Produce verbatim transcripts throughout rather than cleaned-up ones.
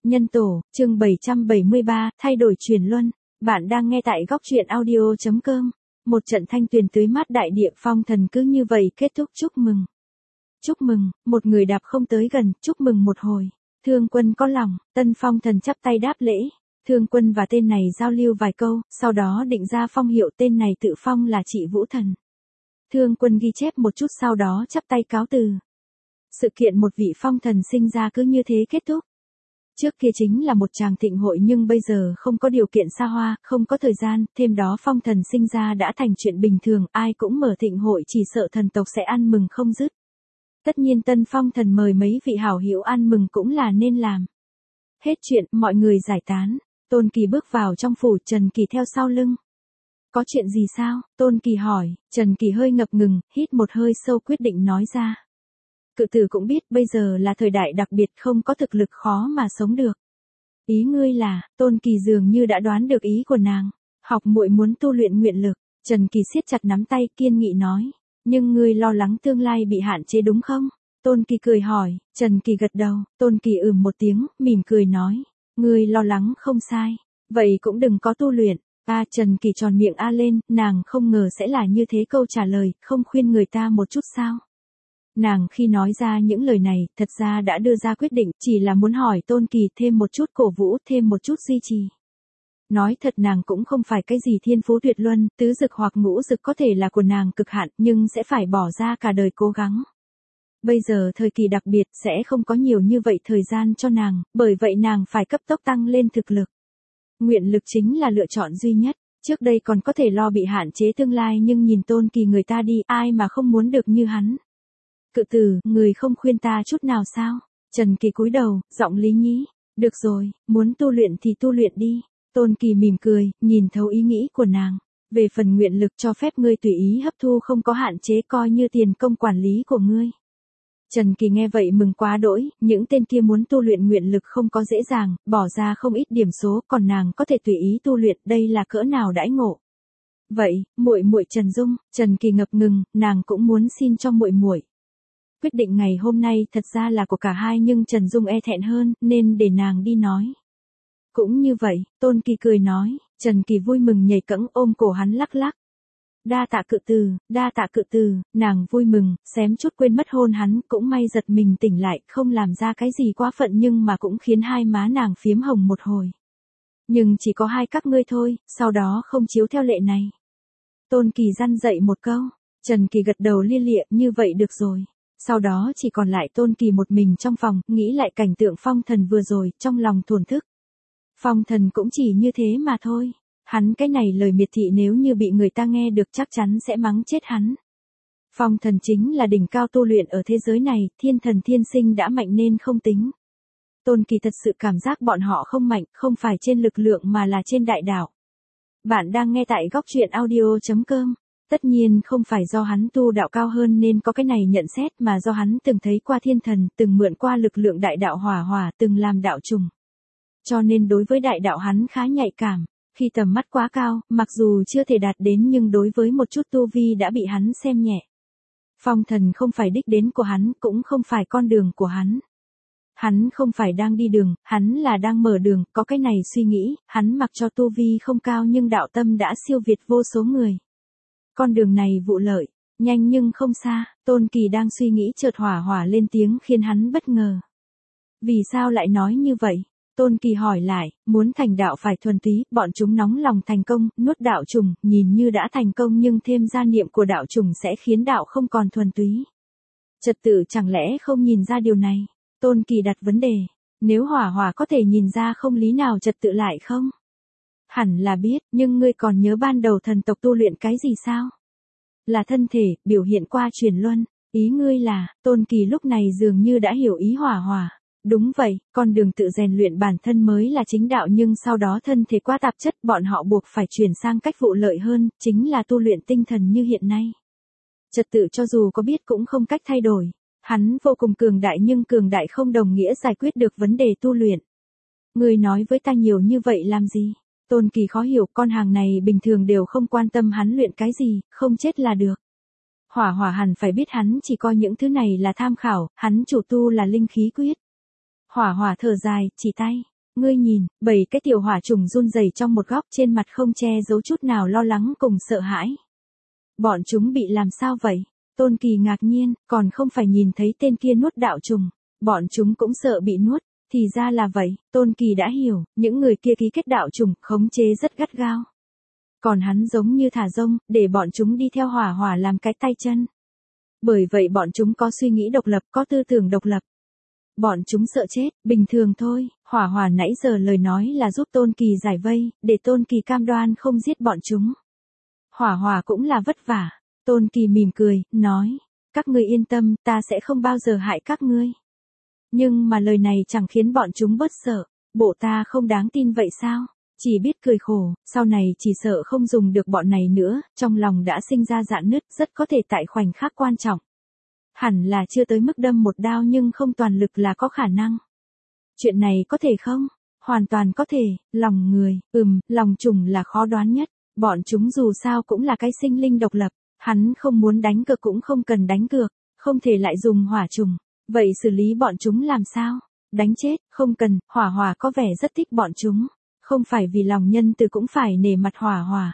Nhân tổ, chương bảy trăm bảy mươi ba, thay đổi truyền luân. Bạn đang nghe tại góc truyện audio chấm com. Một trận thanh tuyền tưới mát đại địa phong thần cứ như vậy kết thúc. Chúc mừng. Chúc mừng, một người đạp không tới gần, chúc mừng một hồi. Thương Quân có lòng, Tân Phong thần chắp tay đáp lễ. Thương Quân và tên này giao lưu vài câu, sau đó định ra phong hiệu tên này tự phong là Trị Vũ Thần. Thương Quân ghi chép một chút sau đó chắp tay cáo từ. Sự kiện một vị phong thần sinh ra cứ như thế kết thúc. Trước kia chính là một tràng thịnh hội nhưng bây giờ không có điều kiện xa hoa, không có thời gian, thêm đó phong thần sinh ra đã thành chuyện bình thường, ai cũng mở thịnh hội chỉ sợ thần tộc sẽ ăn mừng không dứt. Tất nhiên Tân Phong thần mời mấy vị hảo hữu ăn mừng cũng là nên làm. Hết chuyện, mọi người giải tán. Tôn Kỳ bước vào trong phủ, Trần Kỳ theo sau lưng. Có chuyện gì sao? Tôn Kỳ hỏi. Trần Kỳ hơi ngập ngừng, hít một hơi sâu quyết định nói ra. Cự tử cũng biết bây giờ là thời đại đặc biệt, không có thực lực khó mà sống được. Ý ngươi là, Tôn Kỳ dường như đã đoán được ý của nàng. Học muội muốn tu luyện nguyện lực. Trần Kỳ siết chặt nắm tay kiên nghị nói. Nhưng ngươi lo lắng tương lai bị hạn chế đúng không? Tôn Kỳ cười hỏi. Trần Kỳ gật đầu. Tôn Kỳ ừm một tiếng, mỉm cười nói. Ngươi lo lắng không sai. Vậy cũng đừng có tu luyện. A Trần Kỳ tròn miệng a lên, nàng không ngờ sẽ là như thế câu trả lời, không khuyên người ta một chút sao? Nàng khi nói ra những lời này, thật ra đã đưa ra quyết định, chỉ là muốn hỏi Tôn Kỳ thêm một chút cổ vũ, thêm một chút duy trì. Nói thật nàng cũng không phải cái gì thiên phú tuyệt luân, tứ dực hoặc ngũ dực có thể là của nàng cực hạn, nhưng sẽ phải bỏ ra cả đời cố gắng. Bây giờ thời kỳ đặc biệt sẽ không có nhiều như vậy thời gian cho nàng, bởi vậy nàng phải cấp tốc tăng lên thực lực. Nguyện lực chính là lựa chọn duy nhất, trước đây còn có thể lo bị hạn chế tương lai nhưng nhìn Tôn Kỳ người ta đi, ai mà không muốn được như hắn. Cự tử, người không khuyên ta chút nào sao? Trần Kỳ cúi đầu, giọng lý nhí. Được rồi, muốn tu luyện thì tu luyện đi. Tôn Kỳ mỉm cười, nhìn thấu ý nghĩ của nàng. Về phần nguyện lực cho phép ngươi tùy ý hấp thu không có hạn chế coi như tiền công quản lý của ngươi. Trần Kỳ nghe vậy mừng quá đỗi, những tên kia muốn tu luyện nguyện lực không có dễ dàng, bỏ ra không ít điểm số, còn nàng có thể tùy ý tu luyện, đây là cỡ nào đãi ngộ. Vậy, muội muội Trần Dung, Trần Kỳ ngập ngừng, nàng cũng muốn xin cho muội muội. Quyết định ngày hôm nay thật ra là của cả hai nhưng Trần Dung e thẹn hơn, nên để nàng đi nói. Cũng như vậy, Tôn Kỳ cười nói, Trần Kỳ vui mừng nhảy cẫng ôm cổ hắn lắc lắc. Đa tạ cự từ, đa tạ cự từ, nàng vui mừng, xém chút quên mất hôn hắn, cũng may giật mình tỉnh lại, không làm ra cái gì quá phận nhưng mà cũng khiến hai má nàng phiếm hồng một hồi. Nhưng chỉ có hai các ngươi thôi, sau đó không chiếu theo lệ này. Tôn Kỳ răn dạy một câu, Trần Kỳ gật đầu lia lịa, như vậy được rồi. Sau đó chỉ còn lại Tôn Kỳ một mình trong phòng, nghĩ lại cảnh tượng phong thần vừa rồi, trong lòng thổn thức. Phong thần cũng chỉ như thế mà thôi. Hắn cái này lời miệt thị nếu như bị người ta nghe được chắc chắn sẽ mắng chết hắn. Phong thần chính là đỉnh cao tu luyện ở thế giới này, thiên thần thiên sinh đã mạnh nên không tính. Tôn Kỳ thật sự cảm giác bọn họ không mạnh, không phải trên lực lượng mà là trên đại đạo. Bạn đang nghe tại góc truyện audio chấm com. Tất nhiên không phải do hắn tu đạo cao hơn nên có cái này nhận xét mà do hắn từng thấy qua thiên thần, từng mượn qua lực lượng đại đạo hỏa hỏa, từng làm đạo trùng. Cho nên đối với đại đạo hắn khá nhạy cảm, khi tầm mắt quá cao, mặc dù chưa thể đạt đến nhưng đối với một chút tu vi đã bị hắn xem nhẹ. Phong thần không phải đích đến của hắn, cũng không phải con đường của hắn. Hắn không phải đang đi đường, hắn là đang mở đường, có cái này suy nghĩ, hắn mặc cho tu vi không cao nhưng đạo tâm đã siêu việt vô số người. Con đường này vụ lợi, nhanh nhưng không xa, Tôn Kỳ đang suy nghĩ chợt hỏa hỏa lên tiếng khiến hắn bất ngờ. Vì sao lại nói như vậy? Tôn Kỳ hỏi lại, muốn thành đạo phải thuần túy, bọn chúng nóng lòng thành công, nuốt đạo trùng, nhìn như đã thành công nhưng thêm gia niệm của đạo trùng sẽ khiến đạo không còn thuần túy. Trật tự chẳng lẽ không nhìn ra điều này? Tôn Kỳ đặt vấn đề, nếu hỏa hỏa có thể nhìn ra không lý nào trật tự lại không? Hẳn là biết, nhưng ngươi còn nhớ ban đầu thần tộc tu luyện cái gì sao? Là thân thể, biểu hiện qua truyền luân, ý ngươi là, Tôn Kỳ lúc này dường như đã hiểu ý hỏa hỏa. Đúng vậy, con đường tự rèn luyện bản thân mới là chính đạo nhưng sau đó thân thể quá tạp chất bọn họ buộc phải chuyển sang cách vụ lợi hơn, chính là tu luyện tinh thần như hiện nay. Trật tự cho dù có biết cũng không cách thay đổi. Hắn vô cùng cường đại nhưng cường đại không đồng nghĩa giải quyết được vấn đề tu luyện. Người nói với ta nhiều như vậy làm gì? Tôn Kỳ khó hiểu, con hàng này bình thường đều không quan tâm hắn luyện cái gì, không chết là được. Hỏa hỏa hẳn phải biết hắn chỉ coi những thứ này là tham khảo, hắn chủ tu là linh khí quyết. Hỏa hỏa thở dài, chỉ tay. Ngươi nhìn, bảy cái tiểu hỏa trùng run rẩy trong một góc trên mặt không che giấu chút nào lo lắng cùng sợ hãi. Bọn chúng bị làm sao vậy? Tôn Kỳ ngạc nhiên, còn không phải nhìn thấy tên kia nuốt đạo trùng. Bọn chúng cũng sợ bị nuốt, thì ra là vậy, Tôn Kỳ đã hiểu, những người kia ký kết đạo trùng, khống chế rất gắt gao. Còn hắn giống như thả rông, để bọn chúng đi theo hỏa hỏa làm cái tay chân. Bởi vậy bọn chúng có suy nghĩ độc lập, có tư tưởng độc lập. Bọn chúng sợ chết, bình thường thôi, hỏa hỏa nãy giờ lời nói là giúp Tôn Kỳ giải vây, để Tôn Kỳ cam đoan không giết bọn chúng. Hỏa hỏa cũng là vất vả, Tôn Kỳ mỉm cười, nói, các ngươi yên tâm, ta sẽ không bao giờ hại các ngươi. Nhưng mà lời này chẳng khiến bọn chúng bớt sợ, bộ ta không đáng tin vậy sao? Chỉ biết cười khổ, sau này chỉ sợ không dùng được bọn này nữa, trong lòng đã sinh ra rạn nứt, rất có thể tại khoảnh khắc quan trọng. Hẳn là chưa tới mức đâm một đao nhưng không toàn lực là có khả năng. Chuyện này có thể không? Hoàn toàn có thể, lòng người, ừm, lòng trùng là khó đoán nhất, bọn chúng dù sao cũng là cái sinh linh độc lập, hắn không muốn đánh cược cũng không cần đánh cược, không thể lại dùng hỏa trùng. Vậy xử lý bọn chúng làm sao? Đánh chết, không cần, hỏa hỏa có vẻ rất thích bọn chúng. Không phải vì lòng nhân từ cũng phải nể mặt hỏa hỏa.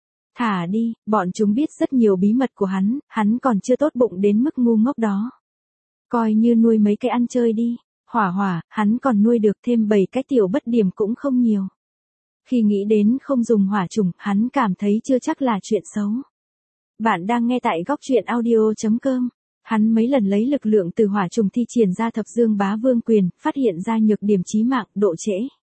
Thả đi, bọn chúng biết rất nhiều bí mật của hắn, hắn còn chưa tốt bụng đến mức ngu ngốc đó. Coi như nuôi mấy cái ăn chơi đi, hỏa hỏa, hắn còn nuôi được thêm bảy cái tiểu bất điểm cũng không nhiều. Khi nghĩ đến không dùng hỏa trùng, hắn cảm thấy chưa chắc là chuyện xấu. Bạn đang nghe tại góc truyện audio chấm com. Hắn mấy lần lấy lực lượng từ hỏa trùng thi triển ra thập dương bá vương quyền, phát hiện ra nhược điểm chí mạng, độ trễ.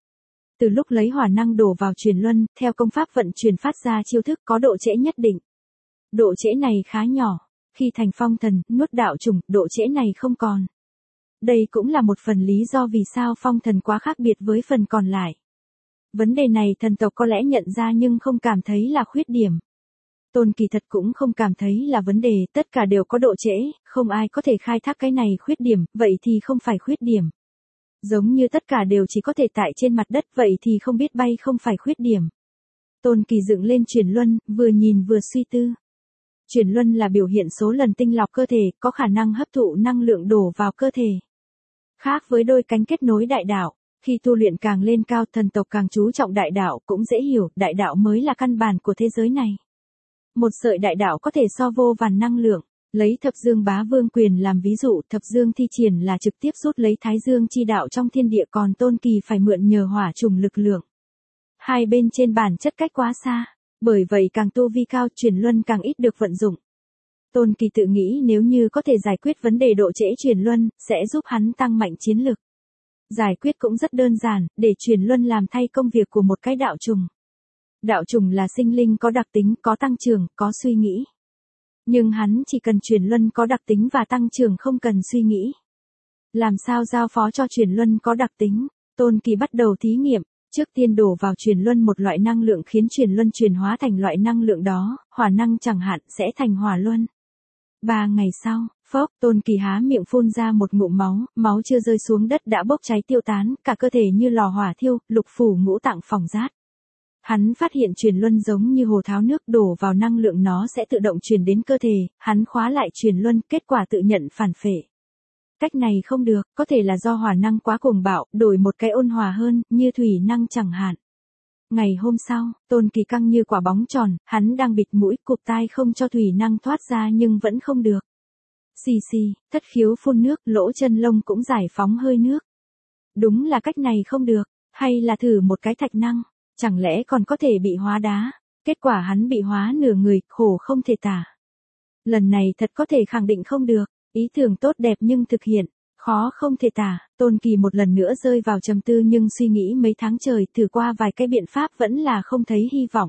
Từ lúc lấy hỏa năng đổ vào truyền luân, theo công pháp vận chuyển phát ra chiêu thức có độ trễ nhất định. Độ trễ này khá nhỏ, khi thành phong thần, nuốt đạo trùng, độ trễ này không còn. Đây cũng là một phần lý do vì sao phong thần quá khác biệt với phần còn lại. Vấn đề này thần tộc có lẽ nhận ra nhưng không cảm thấy là khuyết điểm. Tôn Kỳ thật cũng không cảm thấy là vấn đề, tất cả đều có độ trễ, không ai có thể khai thác cái này khuyết điểm, vậy thì không phải khuyết điểm. Giống như tất cả đều chỉ có thể tại trên mặt đất, vậy thì không biết bay không phải khuyết điểm. Tôn Kỳ dựng lên truyền luân, vừa nhìn vừa suy tư. Truyền luân là biểu hiện số lần tinh lọc cơ thể, có khả năng hấp thụ năng lượng đổ vào cơ thể. Khác với đôi cánh kết nối đại đạo, khi tu luyện càng lên cao, thần tộc càng chú trọng đại đạo, cũng dễ hiểu, đại đạo mới là căn bản của thế giới này. Một sợi đại đạo có thể so vô vàn năng lượng. Lấy thập dương bá vương quyền làm ví dụ, thập dương thi triển là trực tiếp rút lấy thái dương chi đạo trong thiên địa, còn Tôn Kỳ phải mượn nhờ hỏa trùng lực lượng. Hai bên trên bản chất cách quá xa, bởi vậy càng tu vi cao, truyền luân càng ít được vận dụng. Tôn Kỳ tự nghĩ nếu như có thể giải quyết vấn đề độ trễ truyền luân, sẽ giúp hắn tăng mạnh chiến lực. Giải quyết cũng rất đơn giản, để truyền luân làm thay công việc của một cái đạo trùng. Đạo trùng là sinh linh có đặc tính, có tăng trưởng, có suy nghĩ. Nhưng hắn chỉ cần truyền luân có đặc tính và tăng trưởng, không cần suy nghĩ. Làm sao giao phó cho truyền luân có đặc tính? Tôn Kỳ bắt đầu thí nghiệm, trước tiên đổ vào truyền luân một loại năng lượng khiến truyền luân chuyển hóa thành loại năng lượng đó, hỏa năng chẳng hạn, sẽ thành hỏa luân. Ba ngày sau, phốc, Tôn Kỳ há miệng phun ra một ngụm máu, máu chưa rơi xuống đất đã bốc cháy tiêu tán, cả cơ thể như lò hỏa thiêu, lục phủ ngũ tạng phỏng rát. Hắn phát hiện truyền luân giống như hồ tháo nước, đổ vào năng lượng nó sẽ tự động truyền đến cơ thể, hắn khóa lại truyền luân, kết quả tự nhận phản phệ. Cách này không được, có thể là do hỏa năng quá cuồng bạo, đổi một cái ôn hòa hơn, như thủy năng chẳng hạn. Ngày hôm sau, Tôn Kỳ căng như quả bóng tròn, hắn đang bịt mũi, cụp tai không cho thủy năng thoát ra nhưng vẫn không được. Xì xì, thất khiếu phun nước, lỗ chân lông cũng giải phóng hơi nước. Đúng là cách này không được, hay là thử một cái thạch năng. Chẳng lẽ còn có thể bị hóa đá? Kết quả hắn bị hóa nửa người, khổ không thể tả. Lần này thật có thể khẳng định không được, ý tưởng tốt đẹp nhưng thực hiện, khó không thể tả. Tôn Kỳ một lần nữa rơi vào trầm tư nhưng suy nghĩ mấy tháng trời, thử qua vài cái biện pháp vẫn là không thấy hy vọng.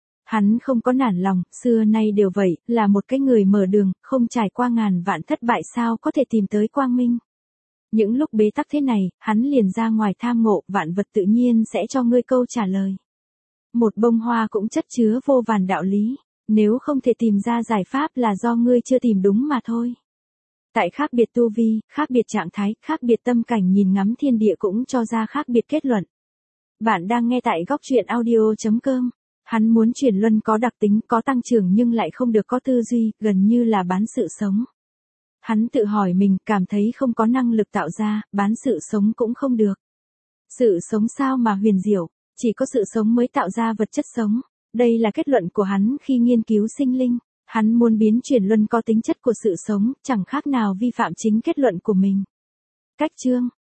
Hắn không có nản lòng, xưa nay đều vậy, là một cái người mở đường, không trải qua ngàn vạn thất bại sao có thể tìm tới quang minh. Những lúc bế tắc thế này, hắn liền ra ngoài tham ngộ, vạn vật tự nhiên sẽ cho ngươi câu trả lời. Một bông hoa cũng chất chứa vô vàn đạo lý, nếu không thể tìm ra giải pháp là do ngươi chưa tìm đúng mà thôi. Tại khác biệt tu vi, khác biệt trạng thái, khác biệt tâm cảnh nhìn ngắm thiên địa cũng cho ra khác biệt kết luận. Bạn đang nghe tại góc truyện audio chấm com. Hắn muốn truyền luân có đặc tính, có tăng trưởng nhưng lại không được có tư duy, gần như là bán sự sống. Hắn tự hỏi mình, cảm thấy không có năng lực tạo ra, bán sự sống cũng không được. Sự sống sao mà huyền diệu, chỉ có sự sống mới tạo ra vật chất sống. Đây là kết luận của hắn khi nghiên cứu sinh linh. Hắn muốn biến chuyển luân có tính chất của sự sống, chẳng khác nào vi phạm chính kết luận của mình. Cách chương